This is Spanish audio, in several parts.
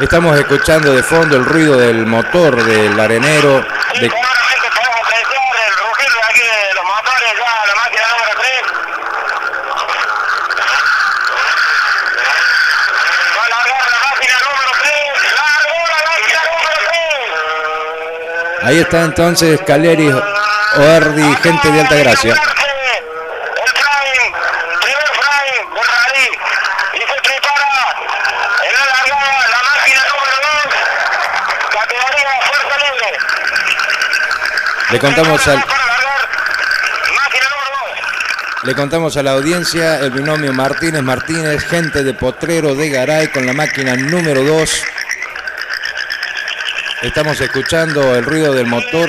Estamos escuchando de fondo el ruido del motor del arenero. Sí, seguramente podemos apreciar el rugir de aquí de los motores, ya la máquina número 3. Va a largar la máquina número 3. ¡Largó la máquina número 3! Ahí está entonces Caleri, Oerdi, gente de Altagracia. El frame, primer frame del rally. Y se prepara en la largada la máquina número 2, categoría fuerza libre. Le contamos a la audiencia el binomio Martínez, gente de Potrero de Garay con la máquina número 2. Estamos escuchando el ruido del motor.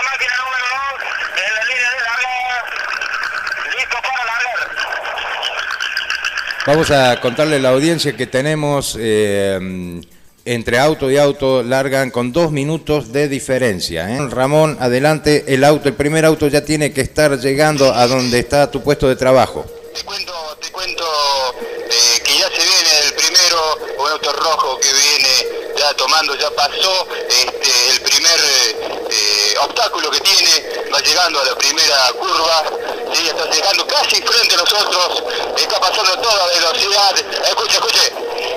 Vamos a contarle a la audiencia que tenemos entre auto y auto largan con 2 minutos de diferencia. Ramón, adelante, el primer auto ya tiene que estar llegando a donde está tu puesto de trabajo. Te cuento que ya se viene el primero, un auto rojo que viene ya tomando, ya pasó el primer obstáculo que tiene, va llegando a la primera curva, ¿sí? Está llegando casi frente a nosotros, está pasando a toda velocidad. Escuche.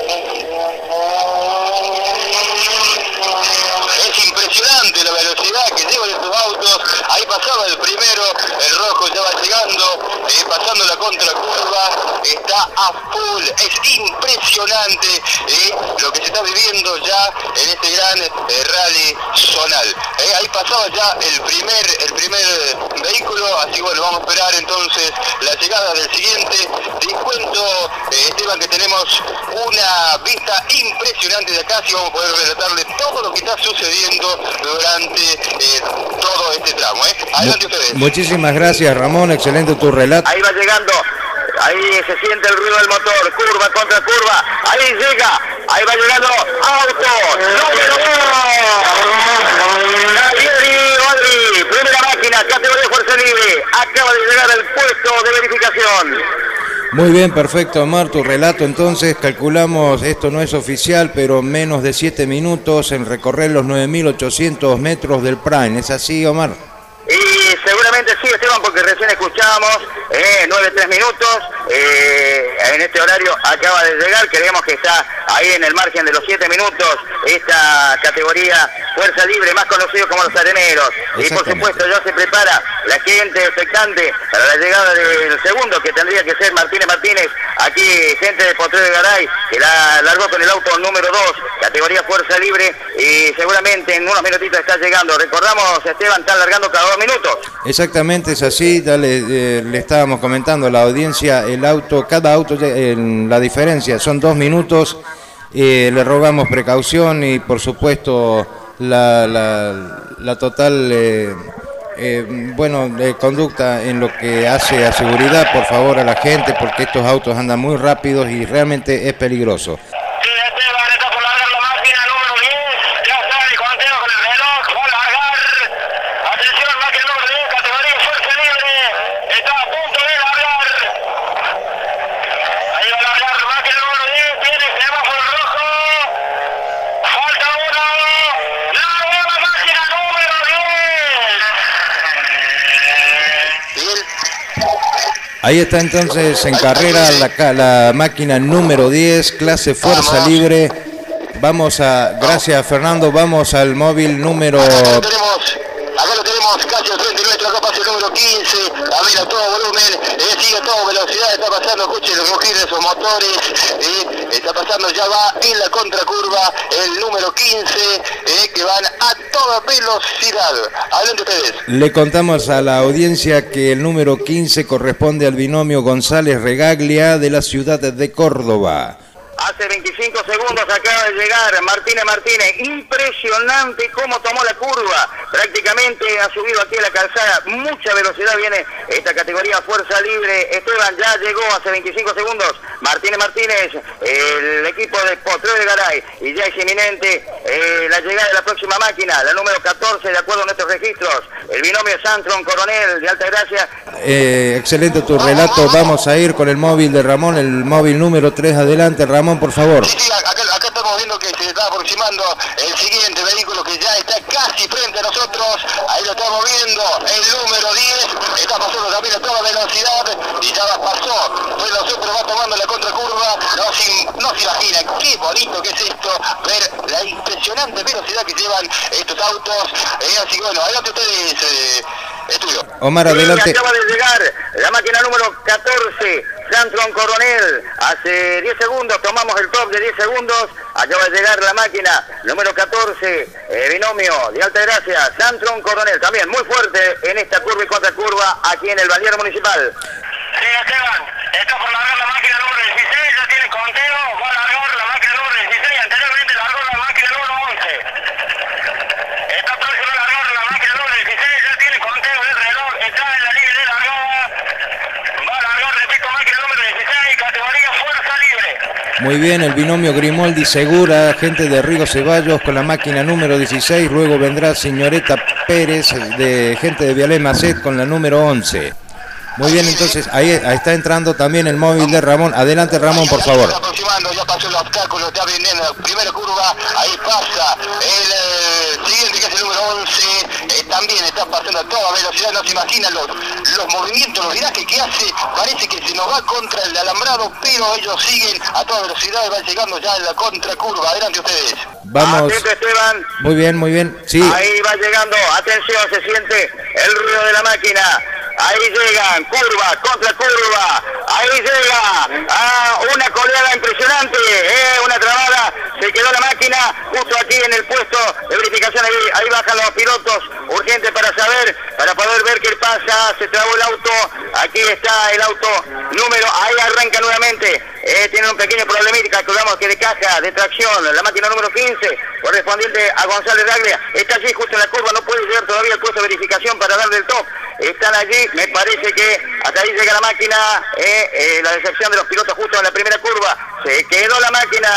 Es impresionante la velocidad que llevan estos autos. Ahí pasaba el primero, el rojo ya va llegando, pasando la contracurva, está a full. Es impresionante lo que se está viviendo ya en este gran rally zonal. Ahí pasaba ya el primer vehículo, así bueno, vamos a esperar entonces la llegada del siguiente. Te cuento, Esteban, que tenemos una vista impresionante de acá, así vamos a poder relatarle todo lo que está sucediendo durante todo este tramo. Adelante ustedes. Muchísimas gracias, Ramón, excelente tu relato. Ahí va llegando, ahí se siente el ruido del motor, curva contra curva, ahí llega, ahí va llegando, auto número 2, Caleri Oerdi, primera máquina, categoría fuerza libre, acaba de llegar al puesto de verificación. Muy bien, perfecto, Omar, tu relato entonces, calculamos, esto no es oficial, pero menos de 7 minutos en recorrer los 9.800 metros del Prime, ¿es así, Omar? Y seguramente sí, Esteban, porque recién escuchamos 9-3 minutos, en este horario acaba de llegar, creemos que está ahí en el margen de los 7 minutos, esta categoría fuerza libre, más conocido como los areneros, y por supuesto ya se prepara la gente expectante para la llegada del segundo, que tendría que ser Martínez, aquí gente de Potrero de Garay, que la largó con el auto número 2, categoría fuerza libre, y seguramente en unos minutitos está llegando. Recordamos, Esteban, están largando cada 2 minutos. Exactamente, es así, le estábamos comentando a la audiencia, cada auto, la diferencia son 2 minutos, le rogamos precaución y por supuesto la total conducta en lo que hace a seguridad, por favor, a la gente, porque estos autos andan muy rápidos y realmente es peligroso. Sí, Esteban, está por largar la máquina número 10, ya está el conteo con el reloj, va a largar, atención, máquina número 10, categoría fuerza libre, está a punto de largar, ahí va a largar la máquina número 10, tiene semáforo rojo, falta uno, largó la máquina número 10. Ahí está entonces en carrera la máquina número 10, clase fuerza libre. Gracias Fernando, vamos al móvil número... Acá lo tenemos casi al frente nuestro, acá pasa el número 15, a ver a todo volumen, sigue a toda velocidad, está pasando, escuchen el rugir de esos motores, está pasando, ya va en la contracurva el número 15, que van a toda velocidad. Adelante ustedes. Le contamos a la audiencia que el número 15 corresponde al binomio González Regaglia de la ciudad de Córdoba. Hace 25 segundos acaba de llegar Martínez, impresionante cómo tomó la curva, prácticamente ha subido aquí a la calzada, mucha velocidad viene esta categoría fuerza libre. Esteban, ya llegó hace 25 segundos Martínez, el equipo de Potrero de Garay, y ya es inminente la llegada de la próxima máquina, la número 14, de acuerdo a nuestros registros, el binomio Santron Coronel de Altagracia. Excelente tu relato, vamos a ir con el móvil de Ramón, el móvil número 3, adelante Ramón, por favor. Sí, acá estamos estamos viendo que se está aproximando el siguiente vehículo que ya está casi frente a nosotros. Ahí lo estamos viendo, el número 10, está pasando también a toda velocidad y ya pasó. Pues nosotros va tomando la contracurva, no se imagina qué bonito que es esto, ver la impresionante velocidad que llevan estos autos. Así que bueno, adelante ustedes, Estudio. Omar, adelante. Acaba de llegar la máquina número 14, Santron Coronel. Hace 10 segundos, tomamos el top de 10 segundos. Acaba de llegar la máquina número 14, binomio de Altagracia, Santron Coronel. También muy fuerte en esta curva y contracurva aquí en el balneario municipal. Sí, Esteban, está por largar la máquina número 16, ya tiene conteo, va a largar la máquina número 16, anteriormente largó la máquina número 11. Está próximo a largar la máquina número 16, ya tiene conteo del reloj, está en la línea de largada. Va a largar, repito, máquina número 16, categoría fuerza libre. Muy bien, el binomio Grimoldi Segura, gente de Río Ceballos con la máquina número 16, luego vendrá señorita Pérez de gente de Vialé Macet con la número 11. Muy bien, entonces ahí está entrando también el móvil de Ramón. Adelante, Ramón, por favor. Está aproximando, ya pasó el obstáculo, está bien en la primera curva, ahí pasa el siguiente que es el número 11, también está pasando a toda velocidad, no se imaginan los movimientos, los virajes que hace, parece que se nos va contra el alambrado, pero ellos siguen a toda velocidad y van llegando ya en la contracurva. Adelante ustedes. Vamos. Atento, Esteban. Muy bien, sí. Ahí va llegando, atención, se siente el ruido de la máquina. Ahí llegan, curva, contra curva, ahí llega, una coleada impresionante, una trabada, se quedó la máquina justo aquí en el puesto de verificación, ahí bajan los pilotos, urgente para saber, para poder ver qué pasa, se trabó el auto, aquí está el auto número, ahí arranca nuevamente, tiene un pequeño problemita, calculamos que de caja, de tracción, la máquina número 15, correspondiente a González Raglia, está allí justo en la curva, no puede llegar todavía al puesto de verificación para darle el top. Están allí, me parece que hasta ahí llega la máquina, la decepción de los pilotos justo en la primera curva, se quedó la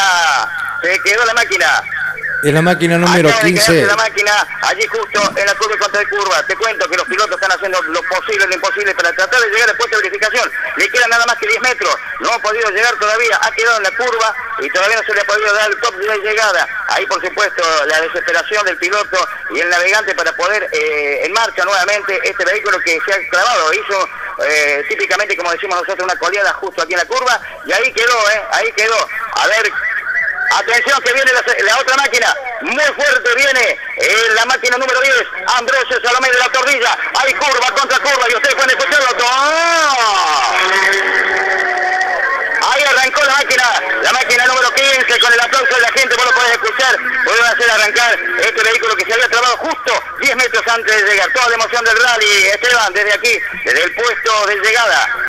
máquina. Es la máquina número 15. La máquina allí justo en la curva y contra de curva. Te cuento que los pilotos están haciendo lo posible, lo imposible para tratar de llegar al puesto de verificación. Le quedan nada más que 10 metros. No ha podido llegar todavía. Ha quedado en la curva y todavía no se le ha podido dar el top de la llegada. Ahí, por supuesto, la desesperación del piloto y el navegante para poder en marcha nuevamente este vehículo que se ha clavado. Hizo típicamente, como decimos nosotros, una coleada justo aquí en la curva. Y ahí quedó. A ver. Atención que viene la otra máquina, muy fuerte viene la máquina número 10, Ambrosio Salomé de la Torrilla, hay curva contra curva y ustedes pueden escucharlo. Ahí arrancó la máquina número 15 con el aplauso de la gente, vos lo podés escuchar, pueden hacer arrancar este vehículo que se había trabado justo 10 metros antes de llegar. Toda la emoción del rally, Esteban, desde aquí, desde el puesto de llegada.